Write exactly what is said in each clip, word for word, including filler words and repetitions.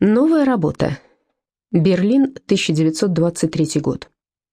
Новая работа. Берлин, тысяча девятьсот двадцать третий год.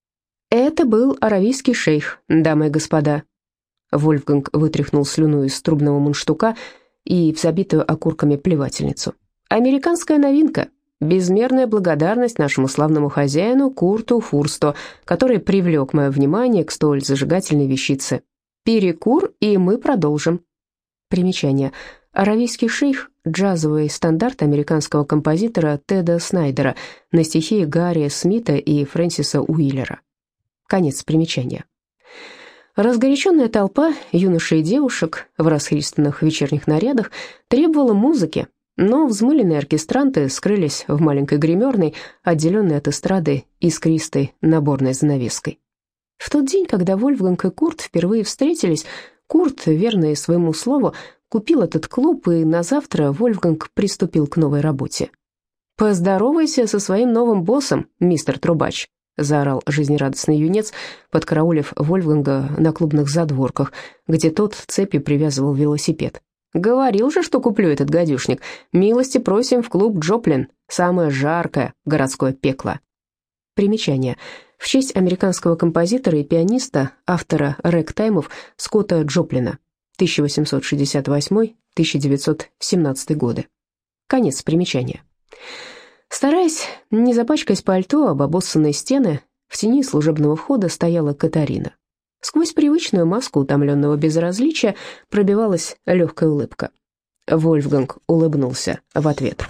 Это был аравийский шейх, дамы и господа. Вольфганг вытряхнул слюну из трубного мундштука и в забитую окурками плевательницу. Американская новинка. Безмерная благодарность нашему славному хозяину Курту Фурсту, который привлек мое внимание к столь зажигательной вещице. Перекур, и мы продолжим. Примечание. «Аравийский шейх» — джазовый стандарт американского композитора Теда Снайдера на стихи Гарри Смита и Фрэнсиса Уиллера. Конец примечания. Разгоряченная толпа юношей и девушек в расхристанных вечерних нарядах требовала музыки, но взмыленные оркестранты скрылись в маленькой гримерной, отделенной от эстрады искристой наборной занавеской. В тот день, когда Вольфганг и Курт впервые встретились, Курт, верный своему слову, купил этот клуб, и на завтра Вольфганг приступил к новой работе. «Поздоровайся со своим новым боссом, мистер Трубач», заорал жизнерадостный юнец, подкараулив Вольфганга на клубных задворках, где тот цепью привязывал велосипед. «Говорил же, что куплю этот гадюшник. Милости просим в клуб Джоплин, самое жаркое городское пекло». Примечание. В честь американского композитора и пианиста, автора рэгтаймов Скотта Джоплина, тысяча восемьсот шестьдесят восьмой — тысяча девятьсот семнадцатый годы. Конец примечания. Стараясь не запачкать пальто об обоссанные стены, в тени служебного входа стояла Катарина. Сквозь привычную маску утомленного безразличия пробивалась легкая улыбка. Вольфганг улыбнулся в ответ.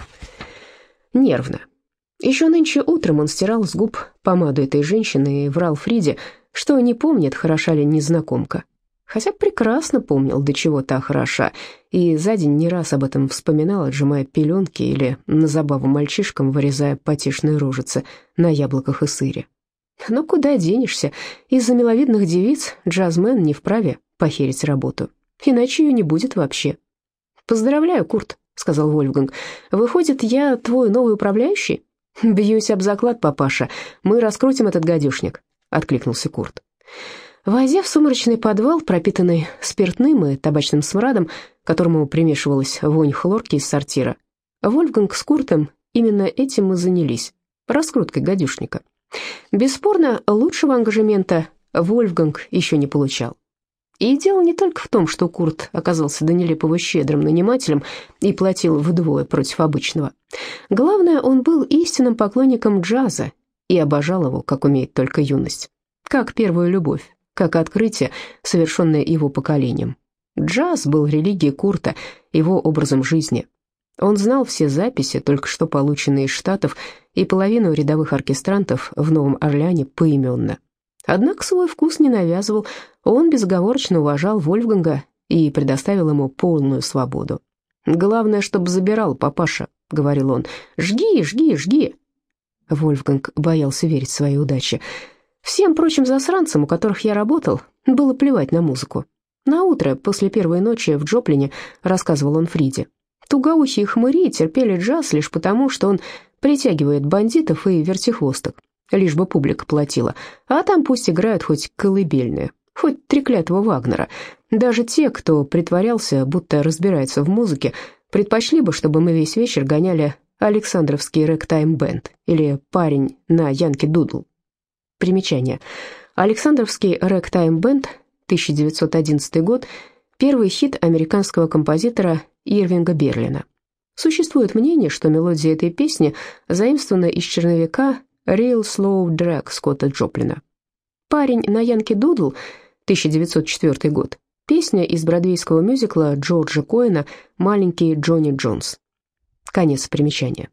Нервно. Еще нынче утром он стирал с губ помаду этой женщины и врал Фриде, что не помнит, хороша ли незнакомка. Хотя прекрасно помнил, до чего та хороша, и за день не раз об этом вспоминал, отжимая пеленки или на забаву мальчишкам вырезая потешные рожицы на яблоках и сыре. Но куда денешься? Из-за миловидных девиц джазмен не вправе похерить работу, иначе ее не будет вообще. «Поздравляю, Курт», — сказал Вольфганг. «Выходит, я твой новый управляющий?» «Бьюсь об заклад, папаша, мы раскрутим этот гадюшник», — откликнулся Курт. Войдя в сумрачный подвал, пропитанный спиртным и табачным смрадом, к которому примешивалась вонь хлорки из сортира, Вольфганг с Куртом именно этим и занялись — раскруткой гадюшника. Бесспорно, лучшего ангажемента Вольфганг еще не получал. И дело не только в том, что Курт оказался до нелепого щедрым нанимателем и платил вдвое против обычного. Главное, он был истинным поклонником джаза и обожал его, как умеет только юность, как первую любовь, как открытие, совершенное его поколением. Джаз был религией Курта, его образом жизни. Он знал все записи, только что полученные из Штатов, и половину рядовых оркестрантов в Новом Орлеане поименно. Однако свой вкус не навязывал, он безоговорочно уважал Вольфганга и предоставил ему полную свободу. «Главное, чтобы забирал, папаша», — говорил он. «Жги, жги, жги». Вольфганг боялся верить в своей удаче. Всем прочим засранцам, у которых я работал, было плевать на музыку. Наутро, после первой ночи в Джоплине, рассказывал он Фриде, тугоухие хмыри терпели джаз лишь потому, что он притягивает бандитов и вертихвосток, лишь бы публика платила, а там пусть играют хоть колыбельные, хоть треклятого Вагнера. Даже те, кто притворялся, будто разбирается в музыке, предпочли бы, чтобы мы весь вечер гоняли Александровский рэгтайм-бенд или парень на Янки Дудл. Примечание. Александровский рэгтайм-бенд, тысяча девятьсот одиннадцатый год, первый хит американского композитора Ирвинга Берлина. Существует мнение, что мелодия этой песни заимствована из черновика «Real Slow Drag» Скотта Джоплина. «Парень на Янки Дудл», тысяча девятьсот четвёртый год, песня из бродвейского мюзикла Джорджа Коэна «Маленький Джонни Джонс». Конец примечания.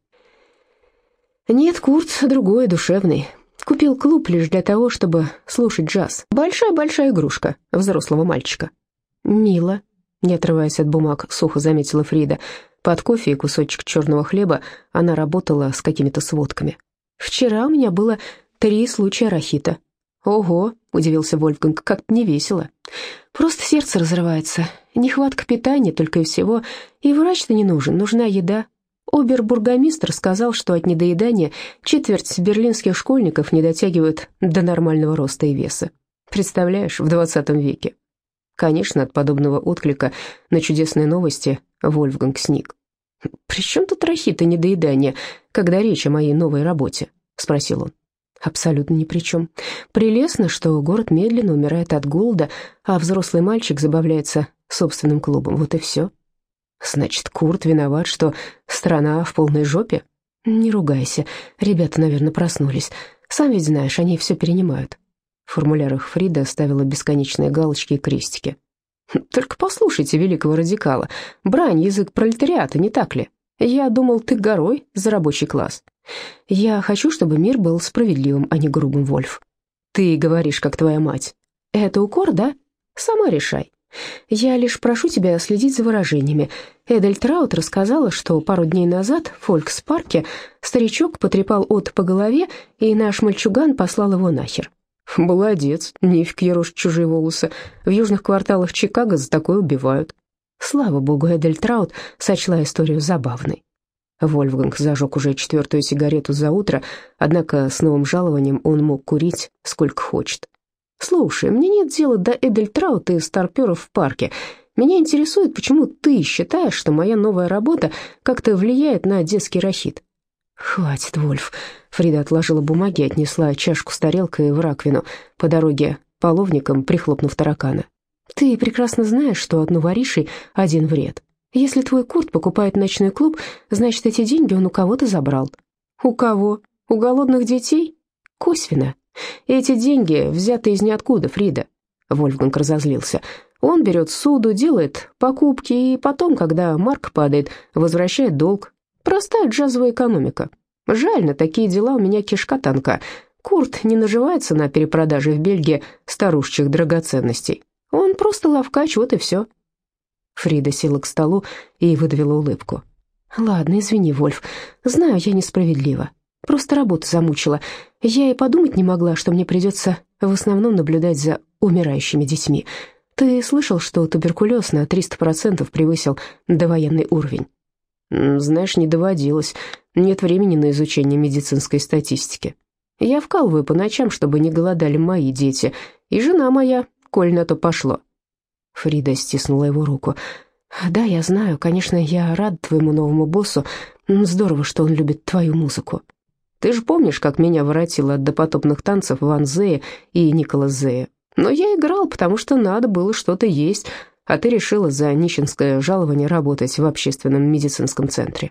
Нет, Курт другой, душевный. Купил клуб лишь для того, чтобы слушать джаз. Большая-большая игрушка взрослого мальчика. «Мило», — не отрываясь от бумаг, сухо заметила Фрида. Под кофе и кусочек черного хлеба она работала с какими-то сводками. «Вчера у меня было три случая рахита». «Ого», — удивился Вольфганг, — «как-то не весело». «Просто сердце разрывается. Нехватка питания только и всего. И врач-то не нужен, нужна еда». Обер-бургомистр сказал, что от недоедания четверть берлинских школьников не дотягивают до нормального роста и веса. Представляешь, в двадцатом веке. Конечно, от подобного отклика на чудесные новости Вольфганг сник. «При чем тут рахит и недоедание, когда речь о моей новой работе?» — спросил он. «Абсолютно ни при чем. Прелестно, что город медленно умирает от голода, а взрослый мальчик забавляется собственным клубом. Вот и все». «Значит, Курт виноват, что страна в полной жопе?» «Не ругайся. Ребята, наверное, проснулись. Сам ведь знаешь, они все перенимают». В формулярах Фрида ставила бесконечные галочки и крестики. «Только послушайте великого радикала. Брань — язык пролетариата, не так ли? Я думал, ты горой за рабочий класс. Я хочу, чтобы мир был справедливым, а не грубым, Вольф. Ты говоришь, как твоя мать. Это укор, да? Сама решай. Я лишь прошу тебя следить за выражениями. Эдель Траут рассказала, что пару дней назад в Фолькс-парке старичок потрепал Отто по голове, и наш мальчуган послал его нахер. Молодец, нефиг ерошь чужие волосы. В южных кварталах Чикаго за такое убивают. Слава богу, Эдель Траут сочла историю забавной. Вольфганг зажег уже четвертую сигарету за утро, однако с новым жалованием он мог курить сколько хочет. «Слушай, мне нет дела до Эдель Траут и старперов в парке. Меня интересует, почему ты считаешь, что моя новая работа как-то влияет на детский рахит?» «Хватит, Вольф». Фрида отложила бумаги и отнесла чашку с тарелкой в раковину, по дороге половником прихлопнув таракана. «Ты прекрасно знаешь, что от новоришей один вред. Если твой Курт покупает ночной клуб, значит, эти деньги он у кого-то забрал». «У кого? У голодных детей?» «Косвенно. Эти деньги взяты из ниоткуда, Фрида». Вольфганг разозлился. «Он берет суду, делает покупки, и потом, когда марка падает, возвращает долг. Простая джазовая экономика. Жаль, на такие дела у меня кишка тонка. Курт не наживается на перепродаже в Бельгии старушечьих драгоценностей. Он просто ловкач, вот и все». Фрида села к столу и выдавила улыбку. «Ладно, извини, Вольф. Знаю, я несправедлива. Просто работа замучила. Я и подумать не могла, что мне придется в основном наблюдать за умирающими детьми. Ты слышал, что туберкулез на триста процентов превысил довоенный уровень?» «Знаешь, не доводилось. Нет времени на изучение медицинской статистики. Я вкалываю по ночам, чтобы не голодали мои дети, и жена моя, коль на то пошло». Фрида стиснула его руку. «Да, я знаю. Конечно, я рад твоему новому боссу. Здорово, что он любит твою музыку. Ты же помнишь, как меня воротило от допотопных танцев Ван Зея и Николас Зея? Но я играл, потому что надо было что-то есть, а ты решила за нищенское жалование работать в общественном медицинском центре».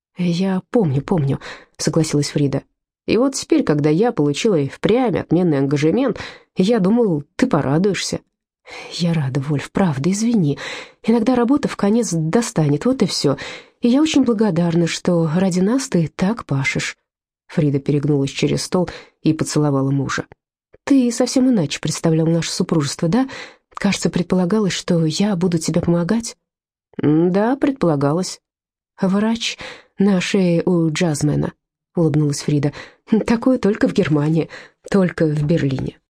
«Я помню, помню», — согласилась Фрида. «И вот теперь, когда я получила и впрямь отменный ангажемент, я думал, ты порадуешься». «Я рада, Вольф, правда, извини. Иногда работа вконец достанет, вот и все. И я очень благодарна, что ради нас ты так пашешь». Фрида перегнулась через стол и поцеловала мужа. «Ты совсем иначе представлял наше супружество, да? Кажется, предполагалось, что я буду тебе помогать». «Да, предполагалось». «Врач на шее у джазмена», — улыбнулась Фрида. «Такое только в Германии, только в Берлине.